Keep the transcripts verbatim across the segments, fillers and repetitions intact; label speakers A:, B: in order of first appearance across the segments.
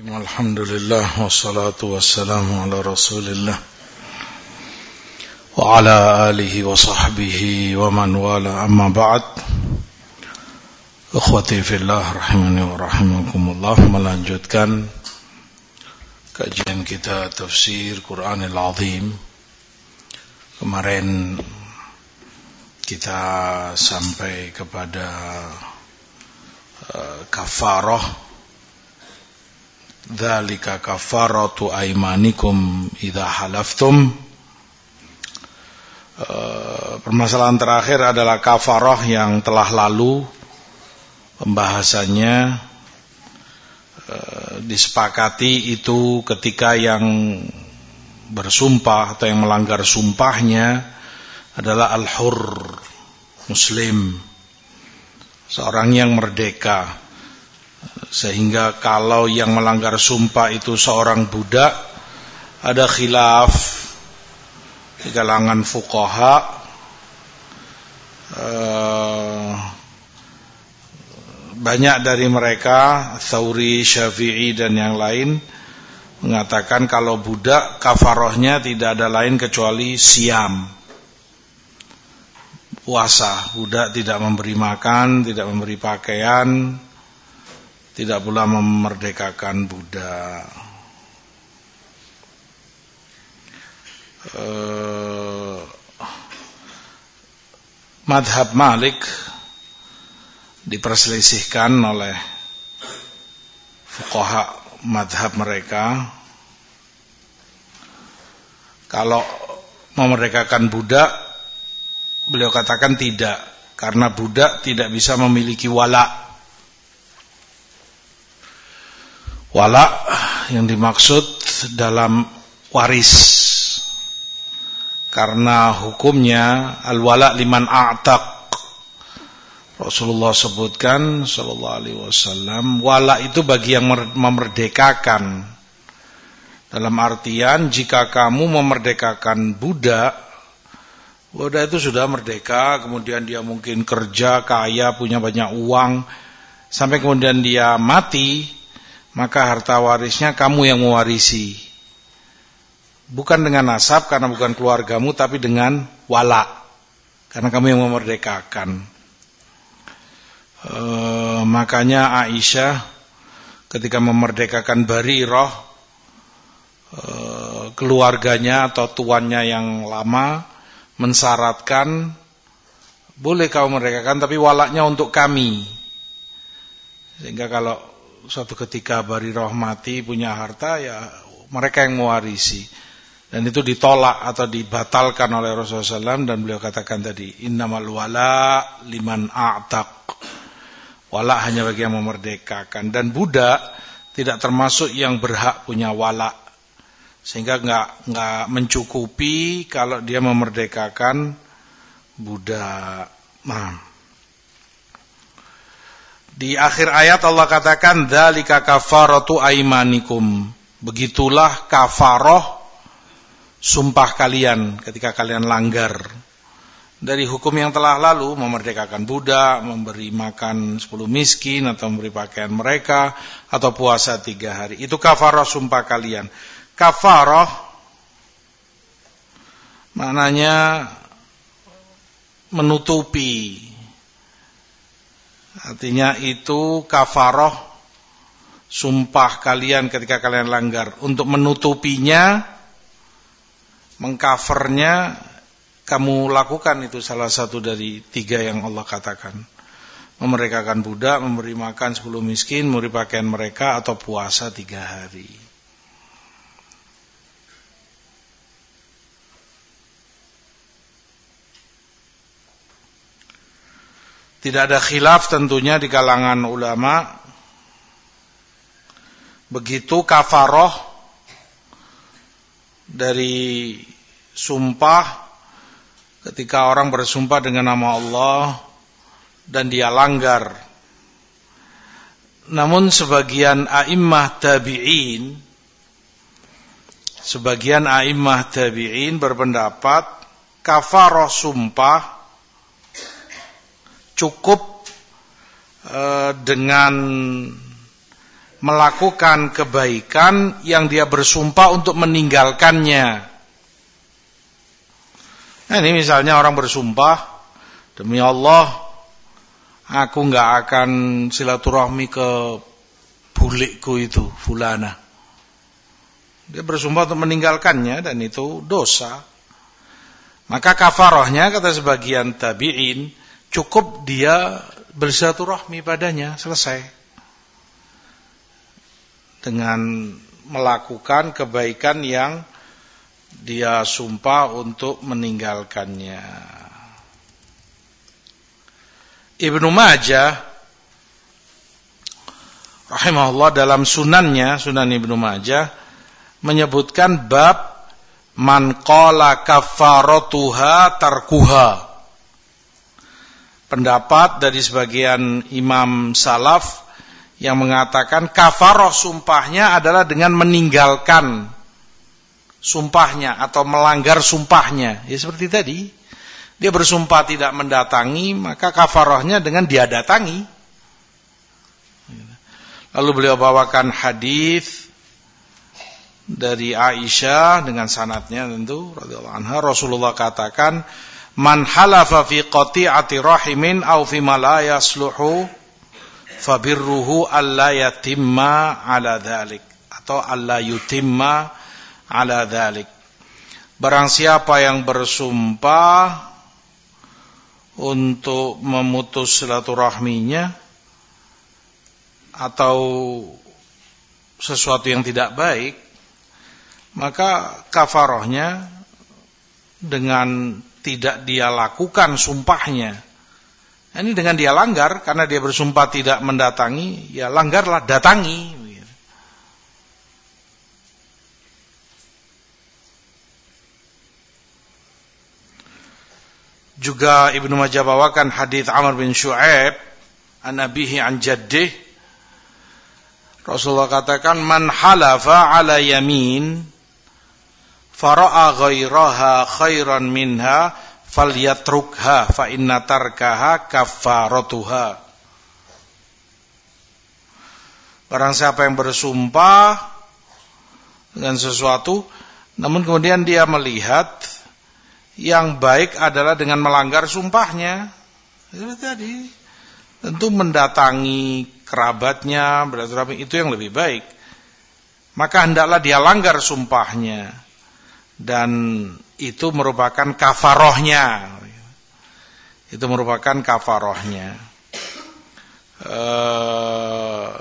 A: Alhamdulillah wassalatu wassalamu ala Rasulillah wa ala alihi wa sahbihi wa man wala, amma ba'd. Ikhwati fillah rahimani wa rahimakumullah, melanjutkan kajian kita tafsir Quranil Azim. Kemarin kita sampai kepada uh, kafarah. Dzalika kafaratu aimanikum idza halaftum. Uh, permasalahan terakhir adalah kafarah yang telah lalu. Pembahasannya uh, disepakati itu ketika yang bersumpah atau yang melanggar sumpahnya adalah al-hur, muslim, seorang yang merdeka. Sehingga kalau yang melanggar sumpah itu seorang budak, ada khilaf di kalangan fuqaha, uh, banyak dari mereka, Tsauri, Syafi'i dan yang lain, mengatakan kalau budak kafarahnya tidak ada lain kecuali siam, puasa. Budak tidak memberi makan, tidak memberi pakaian, tidak pula memerdekakan budak. Uh, Madhab Malik diperselisihkan oleh fuqaha madhab mereka. Kalau memerdekakan budak, beliau katakan tidak, karena budak tidak bisa memiliki wala. Wala yang dimaksud dalam waris, karena hukumnya al-wala liman a'taq. Rasulullah sebutkan sallallahu alaihi wasallam, wala itu bagi yang memerdekakan. Dalam artian jika kamu memerdekakan budak, budak itu sudah merdeka, kemudian dia mungkin kerja, kaya, punya banyak uang, sampai kemudian dia mati, maka harta warisnya kamu yang mewarisi. Bukan dengan nasab, karena bukan keluargamu, tapi dengan wala, karena kamu yang memerdekakan. E, makanya Aisyah ketika memerdekakan Barirah, e, keluarganya atau tuannya yang lama mensyaratkan, boleh kau memerdekakan, tapi walaknya untuk kami. Sehingga kalau suatu ketika Barirah mati punya harta, ya mereka yang mewarisi. Dan itu ditolak atau dibatalkan oleh Rasulullah shallallahu alaihi wasallam, dan beliau katakan tadi, innamal wala liman a'taq. Wala hanya bagi yang memerdekakan. Dan budak tidak termasuk yang berhak punya wala, sehingga enggak, enggak mencukupi kalau dia memerdekakan budak. Nah, di akhir ayat Allah katakan, dzalika kafaratu aimanikum. Begitulah kafarah sumpah kalian ketika kalian langgar dari hukum yang telah lalu, memerdekakan budak, memberi makan sepuluh miskin, atau memberi pakaian mereka, atau puasa tiga hari. Itu kafarah sumpah kalian. Kafarah maknanya menutupi. Artinya itu kafarah sumpah kalian ketika kalian langgar. Untuk menutupinya, mengcovernya, kamu lakukan itu salah satu dari tiga yang Allah katakan. Memerdekakan budak, memberi makan sepuluh miskin, memberi pakaian mereka, atau puasa tiga hari. Tidak ada khilaf tentunya di kalangan ulama. Begitu kafarah dari sumpah, ketika orang bersumpah dengan nama Allah dan dia langgar. Namun sebagian a'immah tabi'in, sebagian a'immah tabi'in berpendapat kafarah sumpah cukup uh, dengan melakukan kebaikan yang dia bersumpah untuk meninggalkannya. Nah, ini misalnya orang bersumpah, demi Allah aku nggak akan silaturahmi ke bulikku itu, fulana. Dia bersumpah untuk meninggalkannya dan itu dosa. Maka kafarahnya, kata sebagian tabi'in, cukup dia bersilaturahmi padanya, selesai. Dengan melakukan kebaikan yang dia sumpah untuk meninggalkannya. Ibnu Majah rahimahullah dalam sunannya, Sunan Ibnu Majah, menyebutkan bab man qala kafaratuha tarkuha. Pendapat dari sebagian imam salaf yang mengatakan kafarah sumpahnya adalah dengan meninggalkan sumpahnya atau melanggar sumpahnya. Ya seperti tadi, dia bersumpah tidak mendatangi, maka kafarahnya dengan dia datangi. Lalu beliau bawakan hadis dari Aisyah dengan sanadnya tentu radhiyallahu anha, Rasulullah katakan, man halafa fi qati'ati rahimin aw fi ma la yasluhu fabirruhu alla yatimma ala dzalik, atau alla yutimma ala dzalik. Barang siapa yang bersumpah untuk memutus silaturahminya atau sesuatu yang tidak baik, maka kafarahnya dengan tidak dia lakukan sumpahnya. Ini dengan dia langgar, karena dia bersumpah tidak mendatangi, ya langgarlah, datangi. Juga Ibnu Majah bawakan hadis Amr bin Syu'aib an abihi an jaddih. Rasulullah katakan, man halafa ala yamin fara'a ghairaha khairan minha falyatrukha fa inna tarkaha kafaratuha. Barang siapa yang bersumpah dengan sesuatu, namun kemudian dia melihat yang baik adalah dengan melanggar sumpahnya, itu tadi, tentu mendatangi kerabatnya, bersilaturahmi, itu yang lebih baik. Maka hendaklah dia langgar sumpahnya, dan itu merupakan kafarohnya. Itu merupakan kafarohnya. Uh,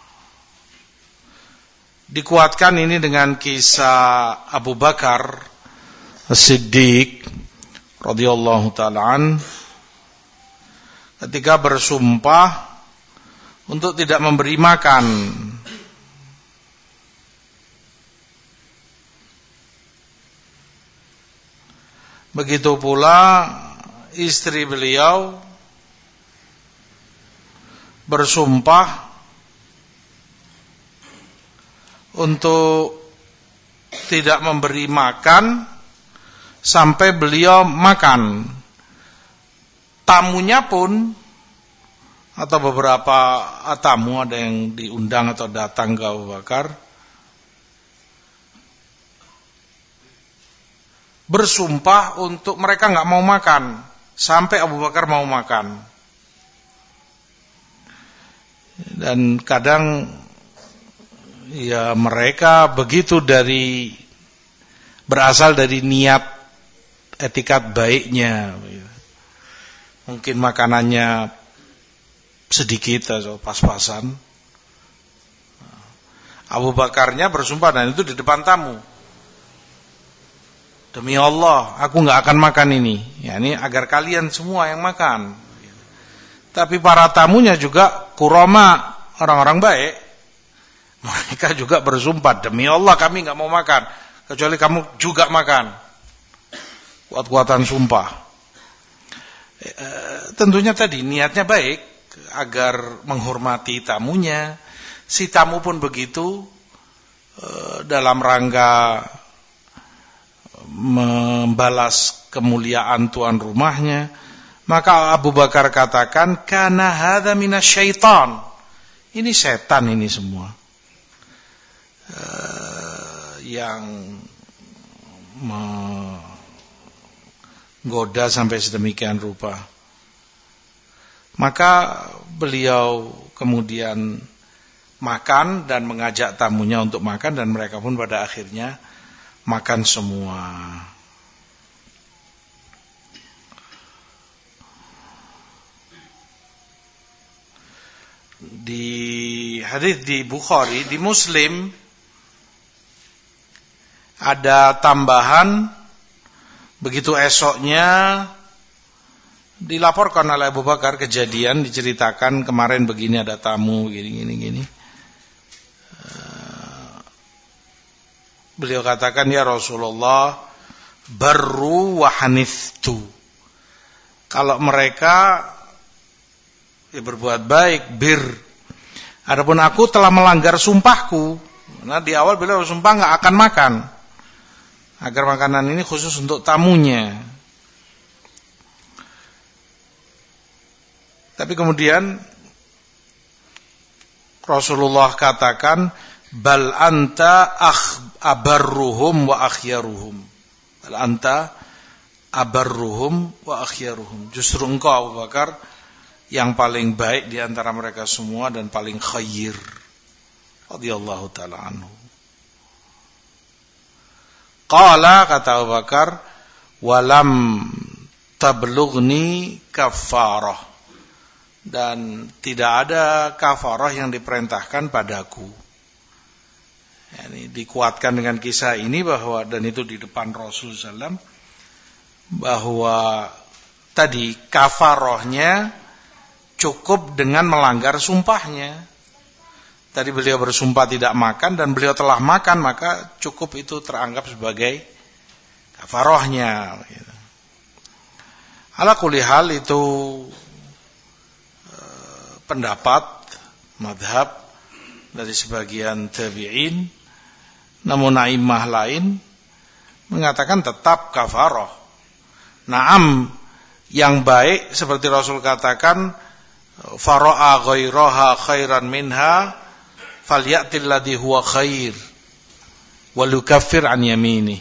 A: dikuatkan ini dengan kisah Abu Bakar As-Siddiq radhiyallahu ta'ala an, ketika bersumpah untuk tidak memberi makan begitu pula istri beliau bersumpah untuk tidak memberi makan sampai beliau makan. Tamunya pun, atau beberapa tamu ada yang diundang atau datang ke Abu Bakar, bersumpah untuk mereka nggak mau makan sampai Abu Bakar mau makan. Dan kadang ya mereka begitu dari berasal dari niat etikat baiknya. Mungkin makanannya sedikit atau pas-pasan. Abu Bakarnya bersumpah, dan itu di depan tamu, demi Allah aku gak akan makan ini, ya, ini agar kalian semua yang makan. Tapi para tamunya juga kurama, orang-orang baik, mereka juga bersumpah, demi Allah kami gak mau makan kecuali kamu juga makan. Kuat-kuatan sumpah. E, tentunya tadi niatnya baik, agar menghormati tamunya. Si tamu pun begitu, e, dalam rangka membalas kemuliaan tuan rumahnya. Maka Abu Bakar katakan, kana hadza minasyaitan. Ini setan ini semua. uh, yang menggoda sampai sedemikian rupa. Maka beliau kemudian makan dan mengajak tamunya untuk makan, dan mereka pun pada akhirnya makan semua. Di hadis di Bukhari, di Muslim ada tambahan, begitu esoknya dilaporkan oleh Abu Bakar kejadian, diceritakan kemarin begini ada tamu gini gini gini. Beliau katakan, ya Rasulullah, barru wa haniftu. Kalau mereka ya berbuat baik, bir. Adapun aku telah melanggar sumpahku. Nah di awal beliau sumpah nggak akan makan, agar makanan ini khusus untuk tamunya. Tapi kemudian Rasulullah katakan, bal anta abarruhum wa akhyaruhum. Bal anta abarruhum wa akhyaruhum. Justru engkau Abu Bakar yang paling baik di antara mereka semua dan paling khair. Radhiyallahu taala anhu. Qala, kata Abu Bakar, walam tablughni kafarah. Dan tidak ada kafarah yang diperintahkan padaku. Ini dikuatkan dengan kisah ini bahwa, dan itu di depan Rasul sallallahu alaihi wasallam, bahwa tadi kafarahnya cukup dengan melanggar sumpahnya. Tadi beliau bersumpah tidak makan dan beliau telah makan, maka cukup itu teranggap sebagai kafarahnya. Ala kulli hal itu pendapat madhab dari sebagian tabi'in, namun a'immah lain mengatakan tetap kafarah. Naam, yang baik seperti Rasul katakan, fara'a ghairaha khairan minha falyatil ladzi huwa khair wal yukaffir an yamini.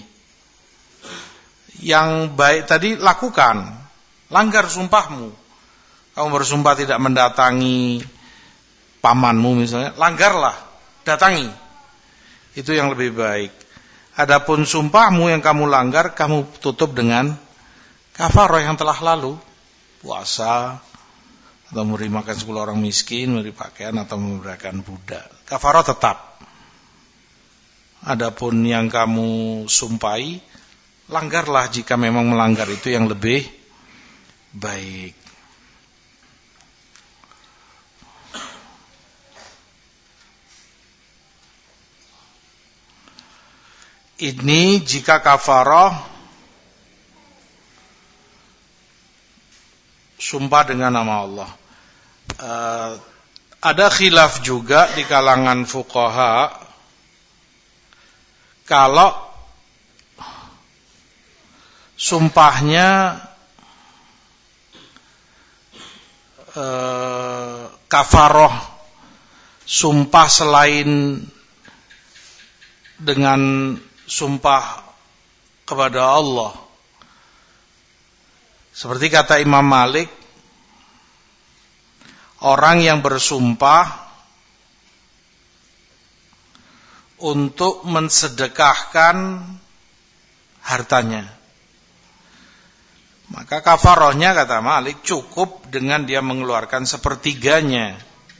A: Yang baik tadi lakukan, langgar sumpahmu. Kamu bersumpah tidak mendatangi pamanmu misalnya, langgarlah, datangi. Itu yang lebih baik. Adapun sumpahmu yang kamu langgar, kamu tutup dengan kafarah yang telah lalu. Puasa, atau memberi makan sepuluh orang miskin, memberi pakaian, atau memberikan budak. Kafarah tetap. Adapun yang kamu sumpahi, langgarlah jika memang melanggar itu yang lebih baik. Ini jika kafarah sumpah dengan nama Allah. Uh, ada khilaf juga di kalangan fuqaha kalau sumpahnya uh, kafarah sumpah selain dengan sumpah kepada Allah. Seperti kata Imam Malik, orang yang bersumpah untuk mensedekahkan hartanya, maka kafarahnya, kata Malik, cukup dengan dia mengeluarkan sepertiganya.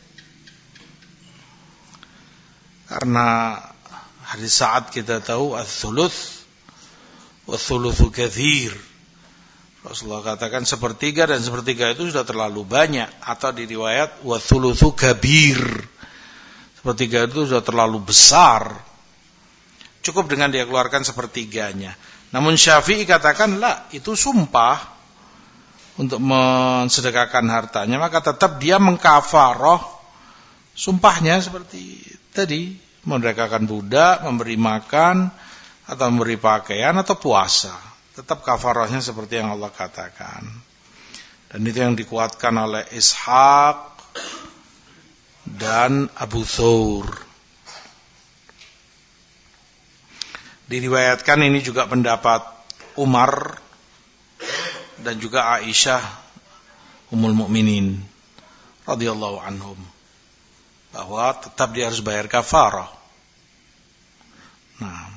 A: Karena hadis Sa'ad kita tahu ats-tsuluts wa tsulutsu katsir. Rasulullah katakan sepertiga, dan sepertiga itu sudah terlalu banyak. Atau di riwayat wa tsulutsu kabir, sepertiga itu sudah terlalu besar. Cukup dengan dia keluarkan sepertiganya. Namun Syafi'i katakan la, itu sumpah untuk mensedekahkan hartanya, maka tetap dia mengkafarah sumpahnya seperti tadi, memerdekakan budak, memberi makan, atau memberi pakaian, atau puasa. Tetap kafarahnya seperti yang Allah katakan. Dan itu yang dikuatkan oleh Ishaq dan Abu Thawr. Diriwayatkan ini juga pendapat Umar dan juga Aisyah Ummul Mukminin radhiyallahu anhum, bahwa tetap dia harus bayar kafarah. Nah,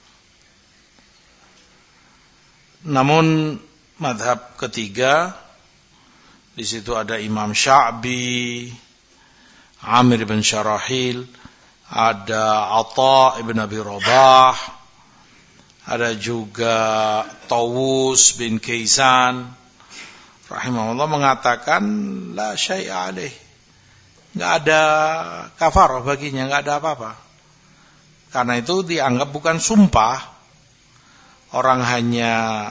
A: namun mazhab ketiga, di situ ada Imam Sya'bi, Amir bin Syarahil, ada Atha ibn Abi Rabah, ada juga Tawus bin Kaisan rahimahullah mengatakan la syai'a alaih, enggak ada kafarah baginya, enggak ada apa-apa. Karena itu dianggap bukan sumpah. Orang hanya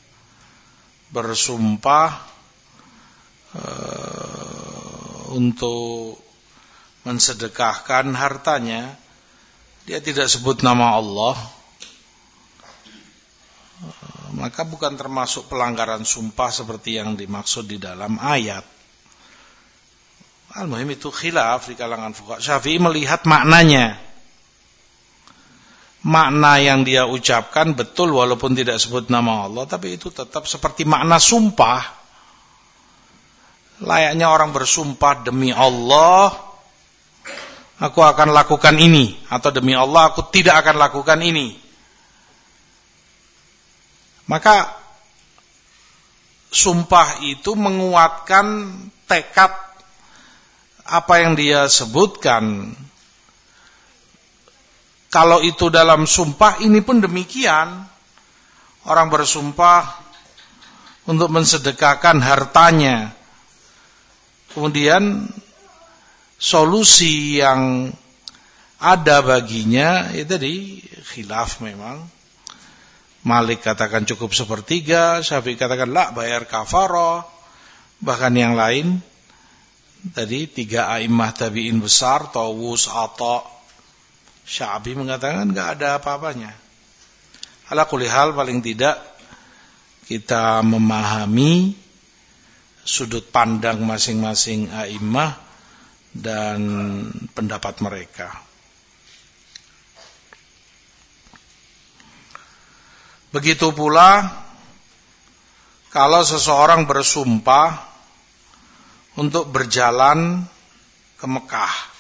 A: bersumpah uh, untuk mensedekahkan hartanya, dia tidak sebut nama Allah, uh, maka bukan termasuk pelanggaran sumpah seperti yang dimaksud di dalam ayat. Al-muhim itu khilaf di kalangan fuqaha. Syafi'i melihat maknanya. Makna yang dia ucapkan betul walaupun tidak sebut nama Allah, tapi itu tetap seperti makna sumpah. Layaknya orang bersumpah, demi Allah aku akan lakukan ini, atau demi Allah aku tidak akan lakukan ini. Maka sumpah itu menguatkan tekad apa yang dia sebutkan. Kalau itu dalam sumpah, ini pun demikian. Orang bersumpah untuk mensedekahkan hartanya. Kemudian solusi yang ada baginya, itu tadi khilaf memang. Malik katakan cukup sepertiga, Syafi'i katakan la, bayar kafarah. Bahkan yang lain, tadi tiga a'immah tabi'in besar, Tawus, Atha, Sya'bi mengatakan enggak ada apa-apanya. Ala kulli hal, paling tidak kita memahami sudut pandang masing-masing a'immah dan pendapat mereka. Begitu pula kalau seseorang bersumpah untuk berjalan ke Mekah.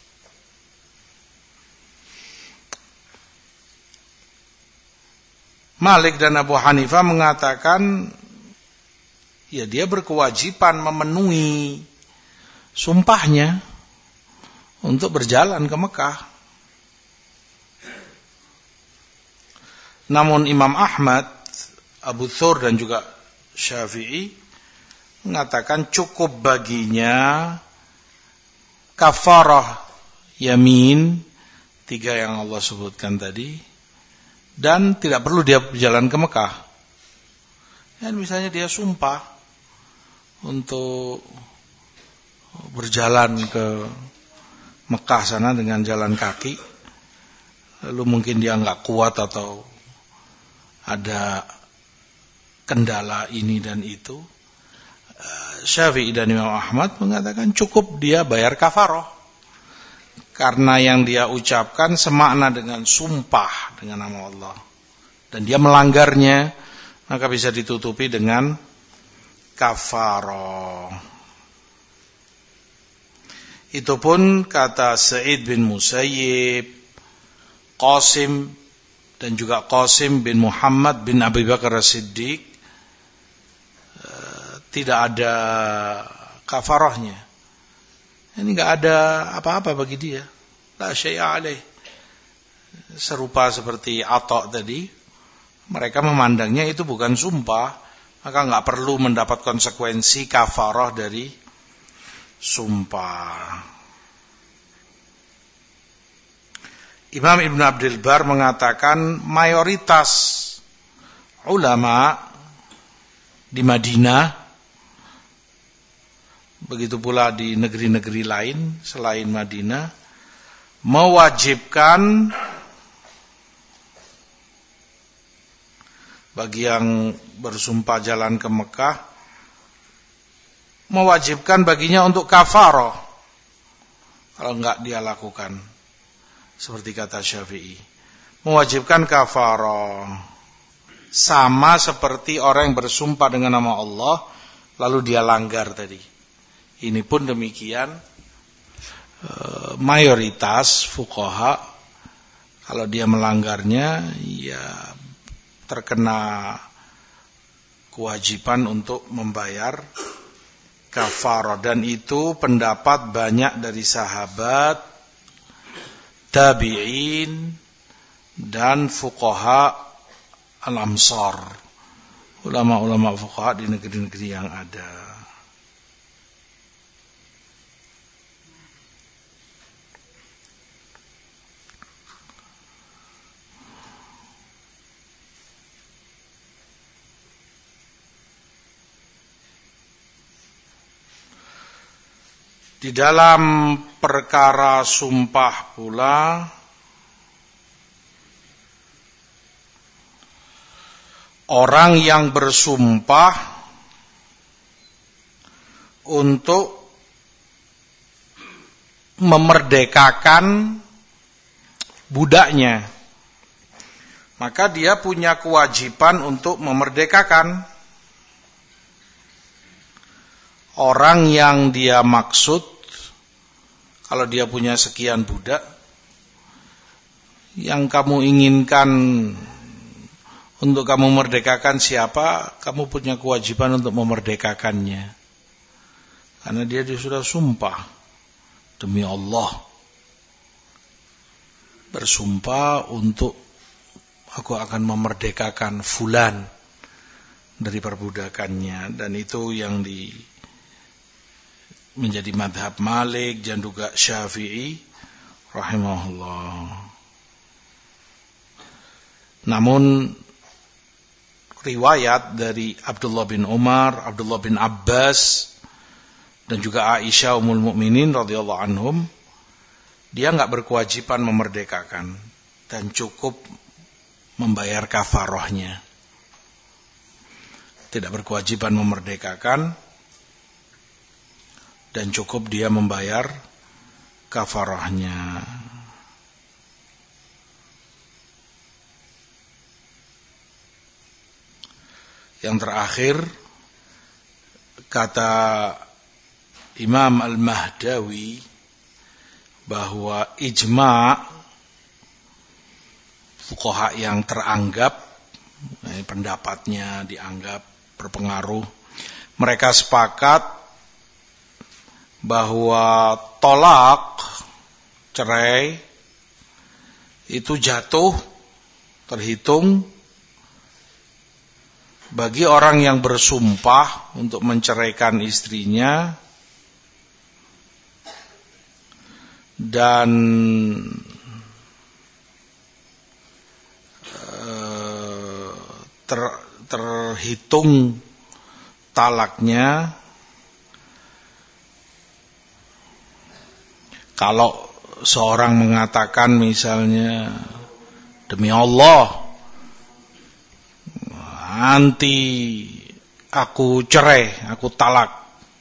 A: Malik dan Abu Hanifah mengatakan, ya dia berkewajiban memenuhi sumpahnya untuk berjalan ke Mekah. Namun Imam Ahmad, Abu Thur dan juga Syafi'i mengatakan cukup baginya kafarah yamin, tiga yang Allah sebutkan tadi, dan tidak perlu dia berjalan ke Mekah. Ya, misalnya dia sumpah untuk berjalan ke Mekah sana dengan jalan kaki, lalu mungkin dia nggak kuat atau ada kendala ini dan itu. Syafi'i dan Imam Ahmad mengatakan cukup dia bayar kafarah, karena yang dia ucapkan semakna dengan sumpah dengan nama Allah, dan dia melanggarnya, maka bisa ditutupi dengan kafarah. Itu pun kata Sa'id bin Musayyib, Qasim dan juga Qasim bin Muhammad bin Abi Bakar As-Siddiq, tidak ada kafarahnya. Ini enggak ada apa-apa bagi dia. La syai'a alaih. Serupa seperti Atha tadi, mereka memandangnya itu bukan sumpah, maka enggak perlu mendapat konsekuensi kafarah dari sumpah. Imam Ibn Abdul Bar mengatakan mayoritas ulama di Madinah, begitu pula di negeri-negeri lain selain Madinah, mewajibkan bagi yang bersumpah jalan ke Mekah, mewajibkan baginya untuk kafarah kalau enggak dia lakukan, seperti kata Syafi'i. mewajibkan kafarah. Sama seperti orang yang bersumpah dengan nama Allah lalu dia langgar tadi. Ini pun demikian, e, mayoritas fuqaha kalau dia melanggarnya ya terkena kewajiban untuk membayar kafarah, dan itu pendapat banyak dari sahabat, tabi'in dan fuqaha al-amsar, ulama-ulama fuqaha di negeri-negeri yang ada. Di dalam perkara sumpah pula orang yang bersumpah untuk memerdekakan budaknya, maka dia punya kewajiban untuk memerdekakan orang yang dia maksud. Kalau dia punya sekian budak, yang kamu inginkan untuk kamu merdekakan siapa, kamu punya kewajiban untuk memerdekakannya. Karena dia, dia sudah sumpah demi Allah, bersumpah untuk aku akan memerdekakan fulan dari perbudakannya. Dan itu yang di menjadi madhab Malik dan juga Syafi'i rahimahullah. Namun riwayat dari Abdullah bin Umar, Abdullah bin Abbas dan juga Aisyah ummul mukminin radhiyallahu anhum, dia enggak berkewajiban memerdekakan dan cukup membayar kafarahnya. Tidak berkewajiban memerdekakan dan cukup dia membayar kafarahnya. Yang terakhir, kata Imam Al-Mahdawi bahwa ijma' fuqaha yang teranggap, eh, pendapatnya dianggap berpengaruh, mereka sepakat bahwa tolak, cerai, itu jatuh, terhitung bagi orang yang bersumpah untuk menceraikan istrinya dan uh, ter, terhitung talaknya kalau seorang mengatakan misalnya, demi Allah nanti aku cerai, aku talak,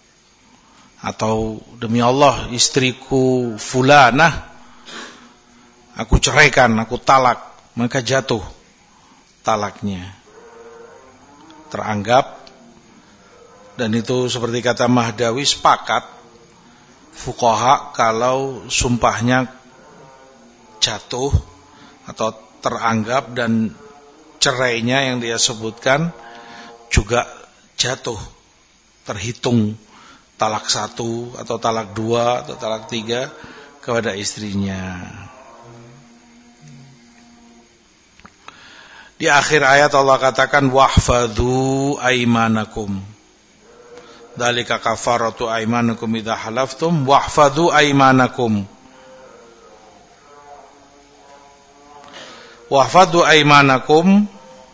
A: atau demi Allah istriku fulanah aku ceraikan, aku talak, maka jatuh talaknya, teranggap. Dan itu seperti kata Mahdawi, sepakat fuqaha kalau sumpahnya jatuh atau teranggap dan cerainya yang dia sebutkan juga jatuh, terhitung talak satu atau talak dua atau talak tiga kepada istrinya. Di akhir ayat Allah katakan wahfadhu aimanakum, dzalika kafaratu aimanakum idza halaftum wahfadhu aimanakum. Wahfadhu aimanakum,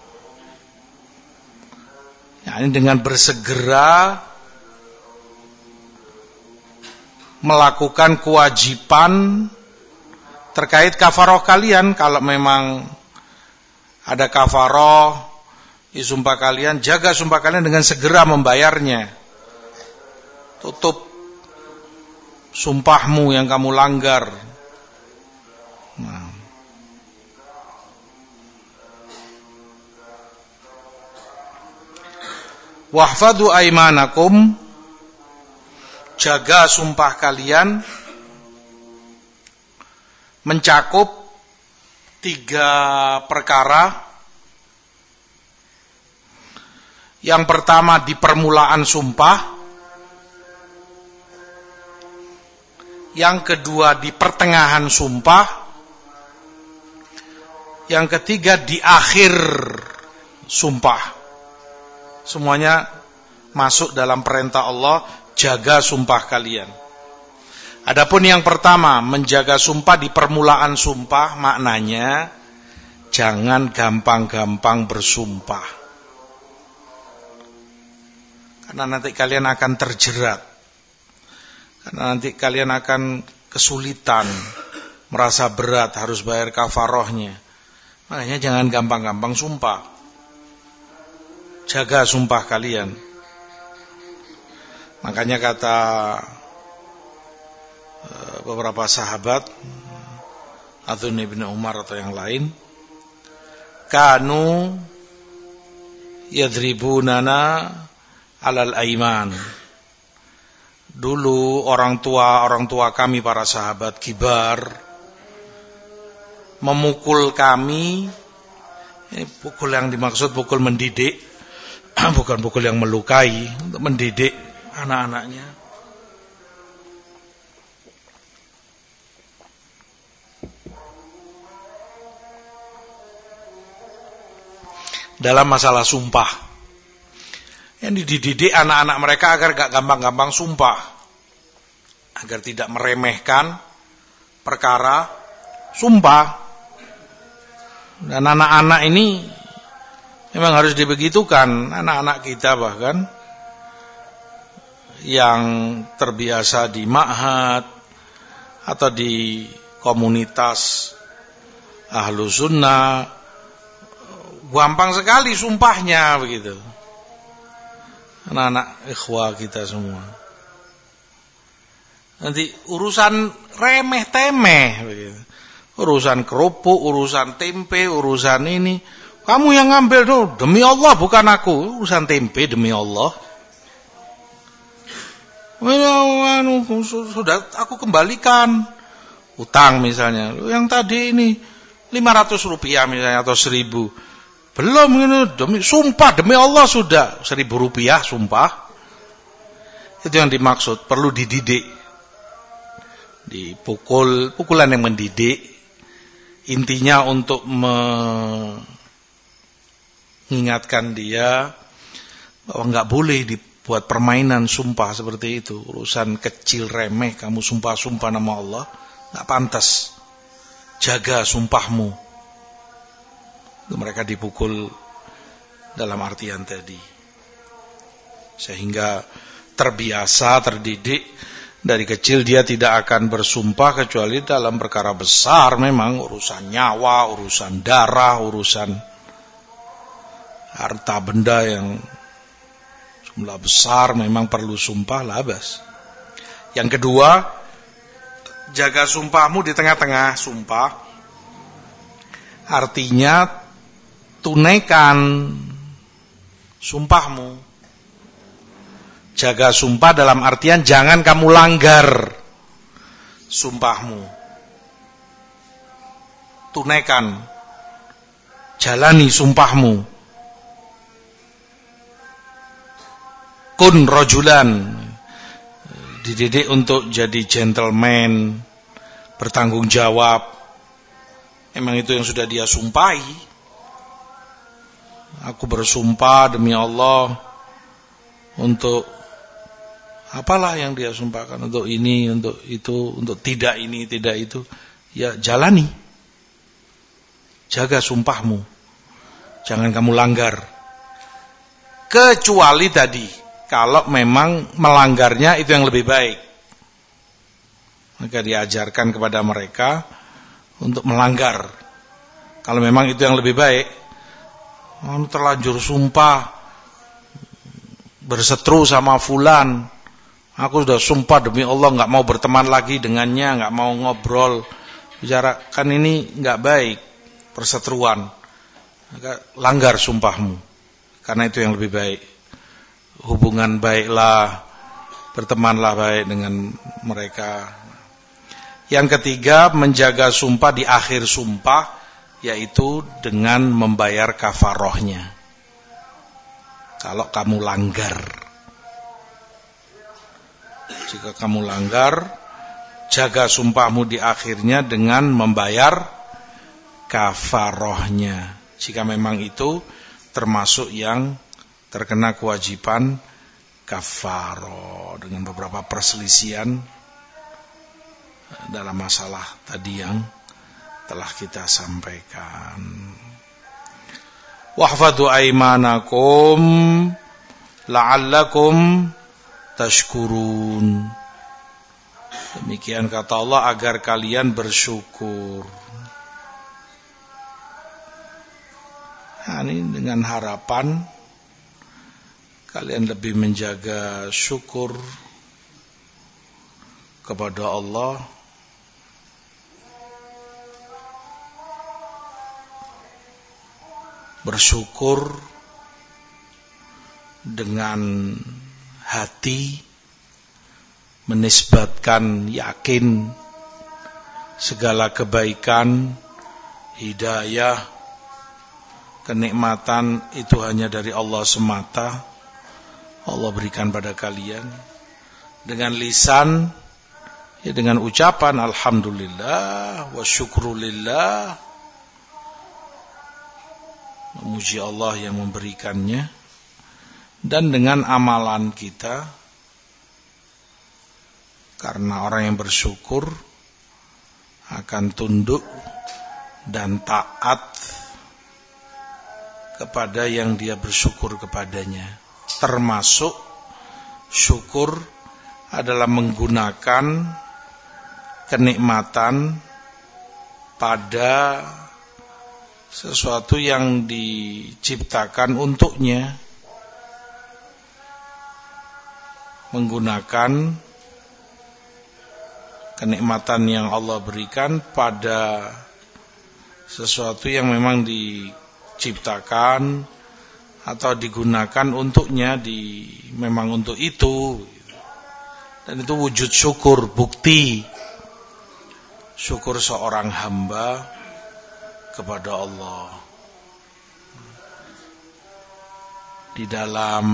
A: yakni dengan bersegera melakukan kewajiban terkait kafarah kalian. Kalau memang ada kafarah di sumpah kalian, jaga sumpah kalian dengan segera membayarnya. Tutup sumpahmu yang kamu langgar. Nah, Wahfadhu aimanakum, jaga sumpah kalian, mencakup tiga perkara. Yang pertama di permulaan sumpah, yang kedua di pertengahan sumpah, yang ketiga di akhir sumpah. Semuanya masuk dalam perintah Allah, jaga sumpah kalian. Adapun yang pertama, menjaga sumpah di permulaan sumpah, maknanya jangan gampang-gampang bersumpah. Karena nanti kalian akan terjerat. Karena nanti kalian akan kesulitan, merasa berat, harus bayar kafarohnya. Makanya jangan gampang-gampang sumpah. Jaga sumpah kalian. Makanya kata beberapa sahabat, Adun ibn Umar atau yang lain, kanu yadribunana alal aiman. Dulu orang tua orang tua kami, para sahabat kibar, memukul kami. Ini pukul yang dimaksud pukul mendidik, bukan pukul yang melukai, untuk mendidik anak-anaknya. Dalam masalah sumpah, yang dididik anak-anak mereka agar gak gampang-gampang sumpah, agar tidak meremehkan perkara sumpah. Dan anak-anak ini memang harus dibegitukan. Anak-anak kita bahkan yang terbiasa di ma'had atau di komunitas ahlu sunnah, gampang sekali sumpahnya begitu. Anak-anak ikhwah kita semua, nanti urusan remeh-temeh begitu. Urusan kerupuk, urusan tempe, urusan ini, kamu yang ngambil tuh, demi Allah bukan aku. Urusan tempe demi Allah. Sudah aku kembalikan. Utang misalnya, yang tadi ini lima ratus rupiah misalnya atau seribu. Belum ini, demi sumpah demi Allah sudah seribu rupiah sumpah. Itu yang dimaksud, perlu dididik. Dipukul, pukulan yang mendidik. Intinya untuk mengingatkan dia bahwa enggak boleh dibuat permainan sumpah seperti itu. Urusan kecil remeh kamu sumpah-sumpah nama Allah, enggak pantas. Jaga sumpahmu. Itu mereka dipukul dalam artian tadi. Sehingga terbiasa, terdidik, dari kecil dia tidak akan bersumpah kecuali dalam perkara besar, memang urusan nyawa, urusan darah, urusan harta benda yang jumlah besar, memang perlu sumpah labas. Yang kedua, jaga sumpahmu di tengah-tengah sumpah. Artinya tunaikan sumpahmu. Jaga sumpah dalam artian jangan kamu langgar sumpahmu. Tunaikan, jalani sumpahmu. Kun rojulan, dididik untuk jadi gentleman, bertanggung jawab. Memang itu yang sudah dia sumpahi. Aku bersumpah demi Allah untuk apalah yang dia sumpahkan, untuk ini, untuk itu, untuk tidak ini, tidak itu. Ya jalani. Jaga sumpahmu. Jangan kamu langgar. Kecuali tadi, kalau memang melanggarnya itu yang lebih baik, maka diajarkan kepada mereka untuk melanggar. Kalau memang itu yang lebih baik, terlanjur sumpah berseteru sama fulan, aku sudah sumpah demi Allah nggak mau berteman lagi dengannya, nggak mau ngobrol, bicara, kan ini nggak baik perseteruan. Maka langgar sumpahmu, karena itu yang lebih baik. hubungan baiklah, bertemanlah baik dengan mereka. Yang ketiga, menjaga sumpah di akhir sumpah, yaitu dengan membayar kafarohnya. Kalau kamu langgar, jika kamu langgar, jaga sumpahmu di akhirnya dengan membayar kafarohnya. Jika memang itu termasuk yang terkena kewajiban kafaroh, dengan beberapa perselisihan dalam masalah tadi yang telah kita sampaikan. Wahfadhu aimanakum la'allakum tashkurun. Demikian kata Allah, agar kalian bersyukur. Nah, ini dengan harapan kalian lebih menjaga syukur kepada Allah, bersyukur dengan hati, menisbatkan yakin segala kebaikan, hidayah, kenikmatan itu hanya dari Allah semata. Allah berikan pada kalian dengan lisan, ya, dengan ucapan alhamdulillah wa syukrulillah, memuji Allah yang memberikannya, dan dengan amalan kita, karena orang yang bersyukur akan tunduk dan taat kepada yang dia bersyukur kepadanya. Termasuk syukur adalah menggunakan kenikmatan pada sesuatu yang diciptakan untuknya, menggunakan kenikmatan yang Allah berikan pada sesuatu yang memang diciptakan atau digunakan untuknya, di memang untuk itu, dan itu wujud syukur, bukti syukur seorang hamba kepada Allah. Di dalam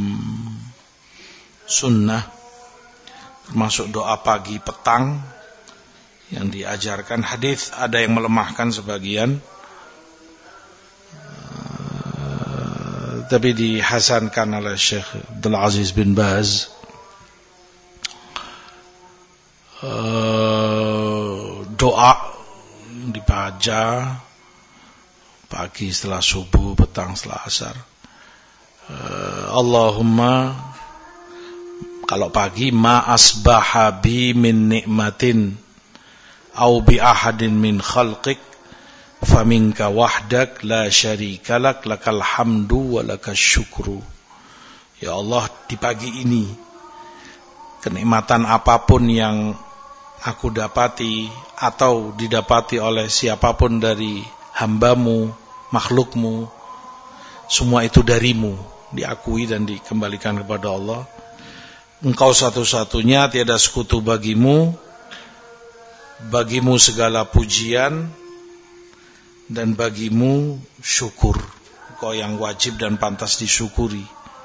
A: sunnah termasuk doa pagi petang yang diajarkan, hadis ada yang melemahkan sebagian, tapi dihasankan oleh Syekh Abdul Aziz bin Baz. Uh, doa dibaca pagi setelah subuh, petang setelah asar. Uh, Allahumma, kalau pagi, ma asbaha bi min nikmatin au bi ahadin min khalqik faminka wahdak la syarikalak lakal hamdu wa lakas syukru. Ya Allah, di pagi ini kenikmatan apapun yang aku dapati atau didapati oleh siapapun dari hambamu, makhlukmu, semua itu darimu, diakui dan dikembalikan kepada Allah. Engkau satu-satunya, tiada sekutu bagimu, bagimu segala pujian, dan bagimu syukur. Engkau yang wajib dan pantas disyukuri.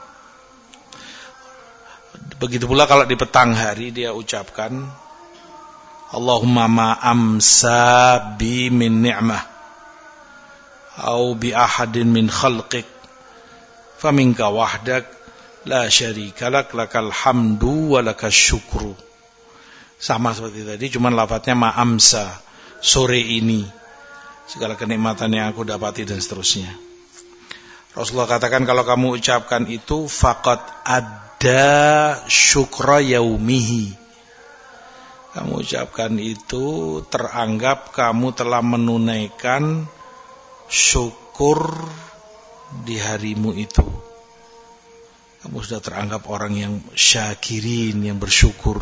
A: Begitu pula kalau di petang hari dia ucapkan, Allahumma ma amsa bi min ni'mah au bi ahadin min khalqik faminka wahdak la syarikalak lakal hamdu wa lakas syukru. Sama seperti tadi, cuman lafadznya ma amsa, sore ini segala kenikmatan yang aku dapati, dan seterusnya. Rasulullah katakan kalau kamu ucapkan itu, faqad adda syukra yaumihi, kamu ucapkan itu teranggap kamu telah menunaikan syukur di harimu itu. Kamu sudah teranggap orang yang syakirin, yang bersyukur.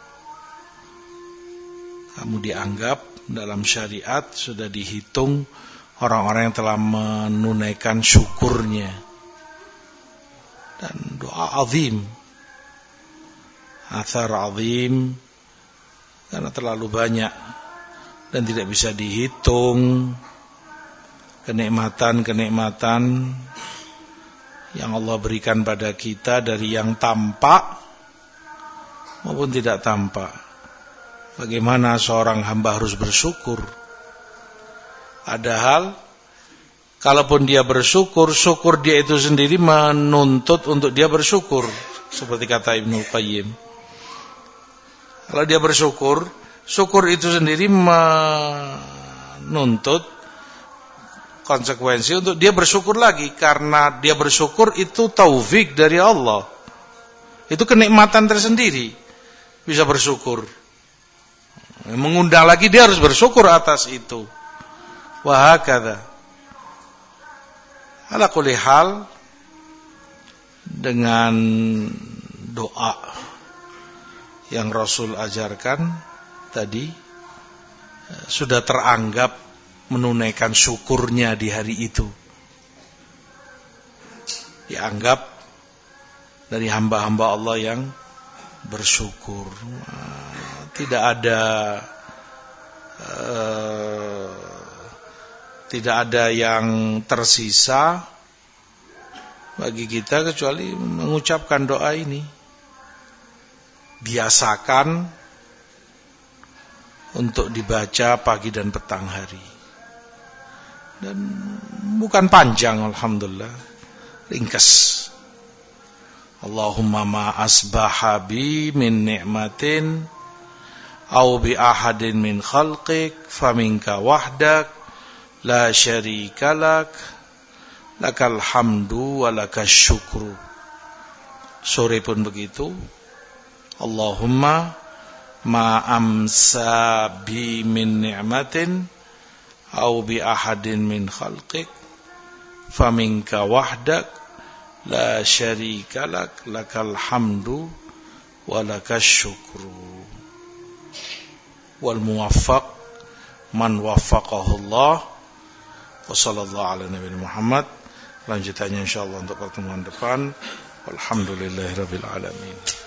A: Kamu dianggap dalam syariat sudah dihitung orang-orang yang telah menunaikan syukurnya. dan doa azim, athar azim, karena terlalu banyak dan tidak bisa dihitung kenikmatan-kenikmatan yang Allah berikan pada kita dari yang tampak maupun tidak tampak. Bagaimana seorang hamba harus bersyukur. Ada hal, kalaupun dia bersyukur, syukur dia itu sendiri menuntut untuk dia bersyukur. Seperti kata Ibnu Qayyim. Kalau dia bersyukur, syukur itu sendiri menuntut konsekuensi untuk dia bersyukur lagi. Karena dia bersyukur itu taufik dari Allah. Itu kenikmatan tersendiri. Bisa bersyukur. Mengundang lagi dia harus bersyukur atas itu. Wa hakadha. Ala kulli hal, dengan doa yang Rasul ajarkan tadi sudah teranggap menunaikan syukurnya di hari itu. Dianggap dari hamba-hamba Allah yang bersyukur. Tidak ada uh, tidak ada yang tersisa bagi kita kecuali mengucapkan doa ini. Biasakan untuk dibaca pagi dan petang hari. Dan bukan panjang, alhamdulillah, ringkas. Allahumma ma asbaha bi min ni'matin au bi ahadin min khalqik faminka wahdak la syarika lak lakal hamdu wa lakas syukru. Sore pun begitu. Allahumma ma amsa bi min ni'matin au bi ahadin min khalqik faminka wahdak la syarika lak lakal hamdu wa lakas syukru. Wal muwaffaq man waffaqahu Allah. Wa sallallahu ala nabiyina Muhammad. Lanjutannya insyaallah untuk pertemuan depan. Walhamdulillahirabbil alamin.